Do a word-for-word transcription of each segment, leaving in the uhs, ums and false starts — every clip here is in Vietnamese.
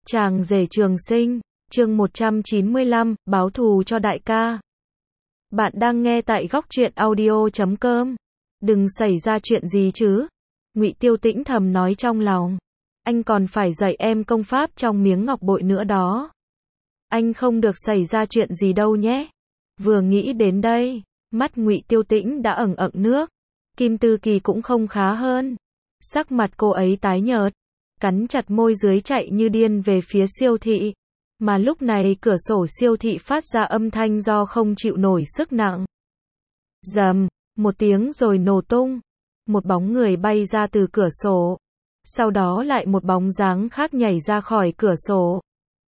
Chàng rể trường sinh, chương một trăm chín mươi lăm, báo thù cho đại ca. Bạn đang nghe tại góc truyện audio chấm com. Đừng xảy ra chuyện gì chứ? Ngụy Tiêu Tĩnh thầm nói trong lòng. Anh còn phải dạy em công pháp trong miếng ngọc bội nữa đó. Anh không được xảy ra chuyện gì đâu nhé. Vừa nghĩ đến đây, mắt Ngụy Tiêu Tĩnh đã ẩn ẩn nước. Kim Tư Kỳ cũng không khá hơn. Sắc mặt cô ấy tái nhợt, cắn chặt môi dưới chạy như điên về phía siêu thị. Mà lúc này cửa sổ siêu thị phát ra âm thanh do không chịu nổi sức nặng. Rầm, một tiếng rồi nổ tung. Một bóng người bay ra từ cửa sổ. Sau đó lại một bóng dáng khác nhảy ra khỏi cửa sổ.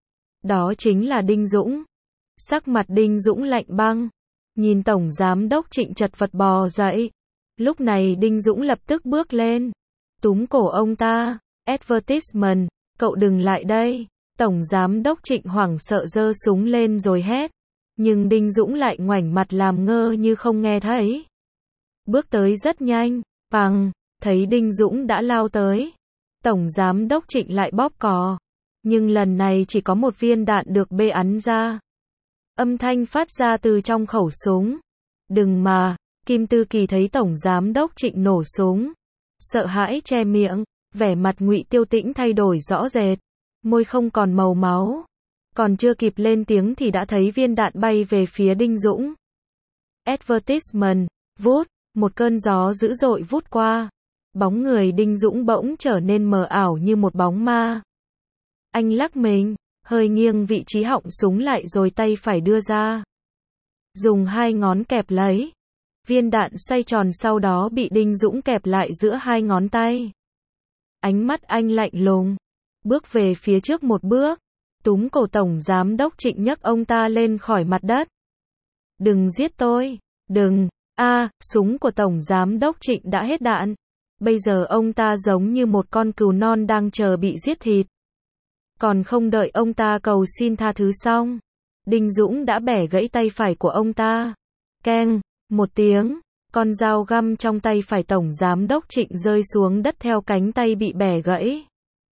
Đó chính là Đinh Dũng. Sắc mặt Đinh Dũng lạnh băng. Nhìn Tổng Giám đốc Trịnh chật vật bò dậy. Lúc này Đinh Dũng lập tức bước lên. Túm cổ ông ta. Advertisement, cậu đừng lại đây. Tổng Giám đốc Trịnh hoảng sợ giơ súng lên rồi hét. Nhưng Đinh Dũng lại ngoảnh mặt làm ngơ như không nghe thấy. Bước tới rất nhanh, bằng, thấy Đinh Dũng đã lao tới. Tổng Giám đốc Trịnh lại bóp cò. Nhưng lần này chỉ có một viên đạn được bê ắn ra. Âm thanh phát ra từ trong khẩu súng. Đừng mà, Kim Tư Kỳ thấy Tổng Giám đốc Trịnh nổ súng. Sợ hãi che miệng. Vẻ mặt Ngụy Tiêu Tĩnh thay đổi rõ rệt, môi không còn màu máu. Còn chưa kịp lên tiếng thì đã thấy viên đạn bay về phía Đinh Dũng. Advertisement, vút, một cơn gió dữ dội vút qua. Bóng người Đinh Dũng bỗng trở nên mờ ảo như một bóng ma. Anh lắc mình, hơi nghiêng vị trí họng súng lại rồi tay phải đưa ra. Dùng hai ngón kẹp lấy. Viên đạn xoay tròn sau đó bị Đinh Dũng kẹp lại giữa hai ngón tay. Ánh mắt anh lạnh lùng, bước về phía trước một bước, túm cổ Tổng Giám đốc Trịnh nhấc ông ta lên khỏi mặt đất. Đừng giết tôi, đừng, a, à, súng của Tổng Giám đốc Trịnh đã hết đạn. Bây giờ ông ta giống như một con cừu non đang chờ bị giết thịt. Còn không đợi ông ta cầu xin tha thứ xong, Đinh Dũng đã bẻ gãy tay phải của ông ta. Keng, một tiếng. Con dao găm trong tay phải Tổng Giám đốc Trịnh rơi xuống đất theo cánh tay bị bẻ gãy.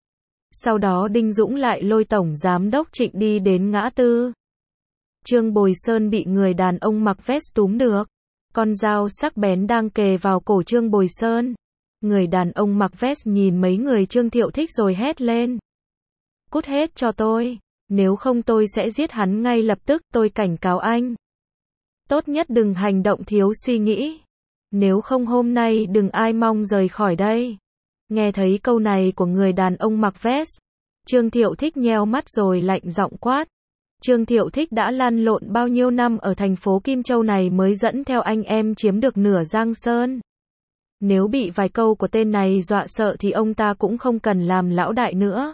Sau đó Đinh Dũng lại lôi Tổng Giám đốc Trịnh đi đến ngã tư. Trương Bồi Sơn bị người đàn ông mặc vest túm được. Con dao sắc bén đang kề vào cổ Trương Bồi Sơn. Người đàn ông mặc vest nhìn mấy người Trương Thiệu Thích rồi hét lên. Cút hết cho tôi, nếu không tôi sẽ giết hắn ngay lập tức, tôi cảnh cáo anh. Tốt nhất đừng hành động thiếu suy nghĩ. Nếu không hôm nay đừng ai mong rời khỏi đây. Nghe thấy câu này của người đàn ông mặc vest, Trương Thiệu Thích nheo mắt rồi lạnh giọng quát. Trương Thiệu Thích đã lăn lộn bao nhiêu năm ở thành phố Kim Châu này mới dẫn theo anh em chiếm được nửa Giang Sơn. Nếu bị vài câu của tên này dọa sợ thì ông ta cũng không cần làm lão đại nữa.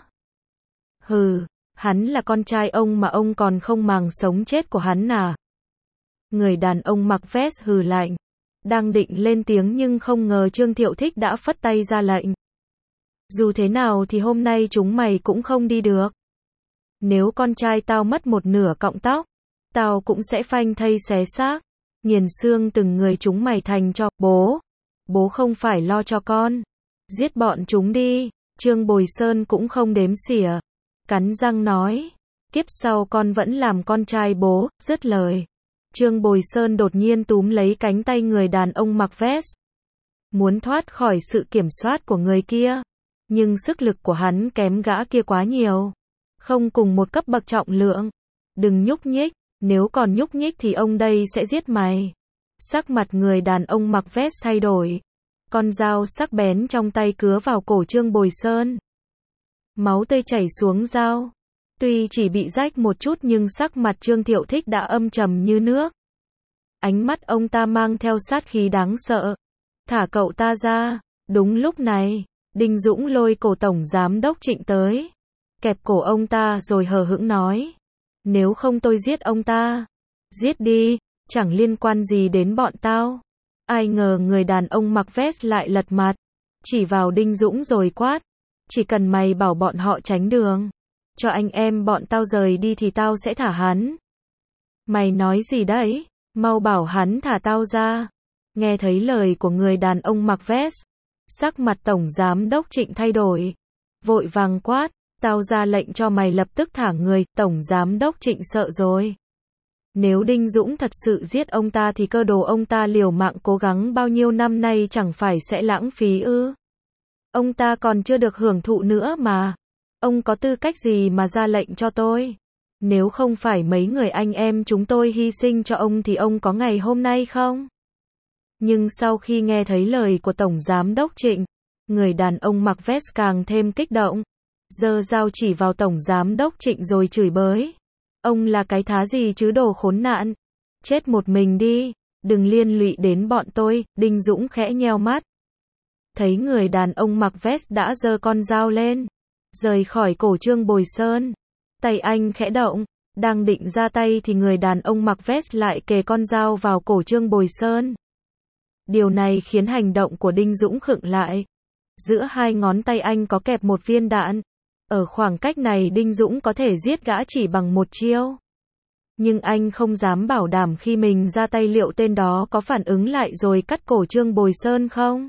Hừ, hắn là con trai ông mà ông còn không màng sống chết của hắn à? Người đàn ông mặc vest hừ lạnh. Đang định lên tiếng nhưng không ngờ Trương Thiệu Thích đã phất tay ra lệnh. Dù thế nào thì hôm nay chúng mày cũng không đi được. Nếu con trai tao mất một nửa cọng tóc, tao cũng sẽ phanh thây xé xác, nghiền xương từng người chúng mày thành cho bố. Bố không phải lo cho con. Giết bọn chúng đi. Trương Bồi Sơn cũng không đếm xỉa. Cắn răng nói. Kiếp sau con vẫn làm con trai bố. Dứt lời, Trương Bồi Sơn đột nhiên túm lấy cánh tay người đàn ông mặc vest. Muốn thoát khỏi sự kiểm soát của người kia. Nhưng sức lực của hắn kém gã kia quá nhiều. Không cùng một cấp bậc trọng lượng. Đừng nhúc nhích, nếu còn nhúc nhích thì ông đây sẽ giết mày. Sắc mặt người đàn ông mặc vest thay đổi. Con dao sắc bén trong tay cứa vào cổ Trương Bồi Sơn. Máu tươi chảy xuống dao. Tuy chỉ bị rách một chút nhưng sắc mặt Trương Thiệu Thích đã âm trầm như nước. Ánh mắt ông ta mang theo sát khí đáng sợ. Thả cậu ta ra. Đúng lúc này, Đinh Dũng lôi cổ Tổng Giám đốc Trịnh tới. Kẹp cổ ông ta rồi hờ hững nói. Nếu không tôi giết ông ta. Giết đi, chẳng liên quan gì đến bọn tao. Ai ngờ người đàn ông mặc vest lại lật mặt. Chỉ vào Đinh Dũng rồi quát. Chỉ cần mày bảo bọn họ tránh đường. Cho anh em bọn tao rời đi thì tao sẽ thả hắn. Mày nói gì đấy? Mau bảo hắn thả tao ra. Nghe thấy lời của người đàn ông mặc vest, sắc mặt Tổng Giám đốc Trịnh thay đổi. Vội vàng quát, Tao ra lệnh cho mày lập tức thả người, Tổng Giám Đốc Trịnh sợ rồi. Nếu Đinh Dũng thật sự giết ông ta thì cơ đồ ông ta liều mạng cố gắng bao nhiêu năm nay chẳng phải sẽ lãng phí ư? Ông ta còn chưa được hưởng thụ nữa mà. Ông có tư cách gì mà ra lệnh cho tôi? Nếu không phải mấy người anh em chúng tôi hy sinh cho ông thì ông có ngày hôm nay không? Nhưng sau khi nghe thấy lời của Tổng Giám Đốc Trịnh, người đàn ông mặc vest càng thêm kích động. Giơ dao chỉ vào Tổng Giám Đốc Trịnh rồi chửi bới. Ông là cái thá gì chứ đồ khốn nạn? Chết một mình đi, đừng liên lụy đến bọn tôi. Đinh Dũng khẽ nheo mắt. Thấy người đàn ông mặc vest đã giơ con dao lên, rời khỏi cổ Trương Bồi Sơn. Tay anh khẽ động, đang định ra tay thì người đàn ông mặc vest lại kề con dao vào cổ Trương Bồi Sơn. Điều này khiến hành động của Đinh Dũng khựng lại. Giữa hai ngón tay anh có kẹp một viên đạn. Ở khoảng cách này Đinh Dũng có thể giết gã chỉ bằng một chiêu. Nhưng anh không dám bảo đảm khi mình ra tay liệu tên đó có phản ứng lại rồi cắt cổ Trương Bồi Sơn không.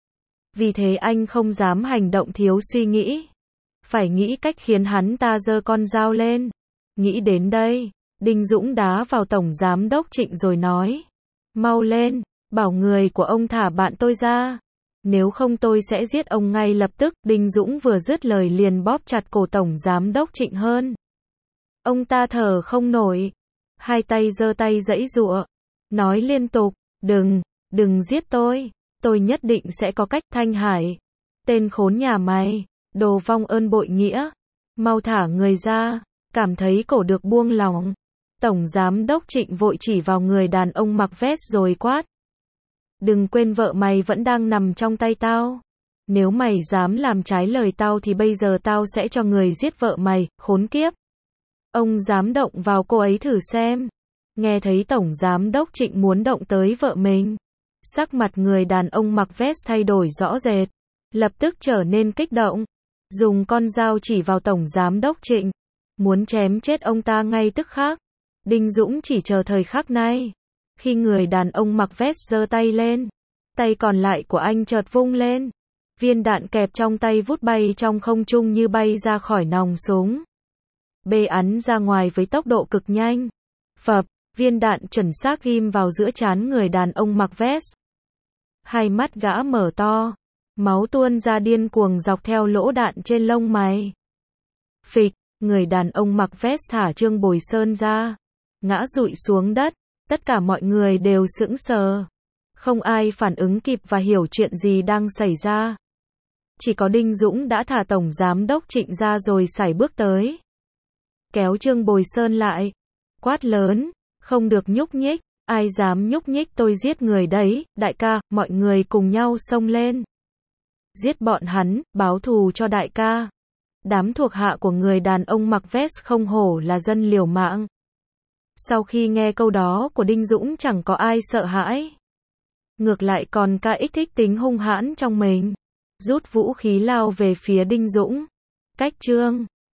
Vì thế anh không dám hành động thiếu suy nghĩ. Phải nghĩ cách khiến hắn ta giơ con dao lên. Nghĩ đến đây, Đinh Dũng đá vào Tổng Giám Đốc Trịnh rồi nói. Mau lên, bảo người của ông thả bạn tôi ra. Nếu không tôi sẽ giết ông ngay lập tức. Đinh Dũng vừa dứt lời liền bóp chặt cổ Tổng Giám Đốc Trịnh hơn. Ông ta thở không nổi. Hai tay giơ tay giãy giụa. Nói liên tục, đừng, đừng giết tôi. Tôi nhất định sẽ có cách. Thanh Hải, tên khốn nhà mày, đồ vong ơn bội nghĩa. Mau thả người ra. Cảm thấy cổ được buông lỏng. Tổng Giám Đốc Trịnh vội chỉ vào người đàn ông mặc vest rồi quát. Đừng quên vợ mày vẫn đang nằm trong tay tao. Nếu mày dám làm trái lời tao thì bây giờ tao sẽ cho người giết vợ mày, khốn kiếp. Ông dám động vào cô ấy thử xem. Nghe thấy Tổng Giám Đốc Trịnh muốn động tới vợ mình. Sắc mặt người đàn ông mặc vest thay đổi rõ rệt. Lập tức trở nên kích động. Dùng con dao chỉ vào Tổng Giám Đốc Trịnh. Muốn chém chết ông ta ngay tức khắc. Đinh Dũng chỉ chờ thời khắc này. Khi người đàn ông mặc vest giơ tay lên, tay còn lại của anh chợt vung lên. Viên đạn kẹp trong tay vút bay trong không trung như bay ra khỏi nòng súng. Bê ắn ra ngoài với tốc độ cực nhanh. Phập, viên đạn chuẩn xác ghim vào giữa trán người đàn ông mặc vest. Hai mắt gã mở to, máu tuôn ra điên cuồng dọc theo lỗ đạn trên lông mày. Phịch, người đàn ông mặc vest thả Trương Bồi Sơn ra, ngã rụi xuống đất. Tất cả mọi người đều sững sờ. Không ai phản ứng kịp và hiểu chuyện gì đang xảy ra. Chỉ có Đinh Dũng đã thả Tổng Giám Đốc Trịnh ra rồi sải bước tới. Kéo Trương Bồi Sơn lại. Quát lớn, không được nhúc nhích. Ai dám nhúc nhích tôi giết người đấy. Đại ca, mọi người cùng nhau xông lên. Giết bọn hắn, báo thù cho đại ca. Đám thuộc hạ của người đàn ông mặc vest không hổ là dân liều mạng. Sau khi nghe câu đó của Đinh Dũng chẳng có ai sợ hãi. Ngược lại còn ca ích thích tính hung hãn trong mình. Rút vũ khí lao về phía Đinh Dũng. Cách Trương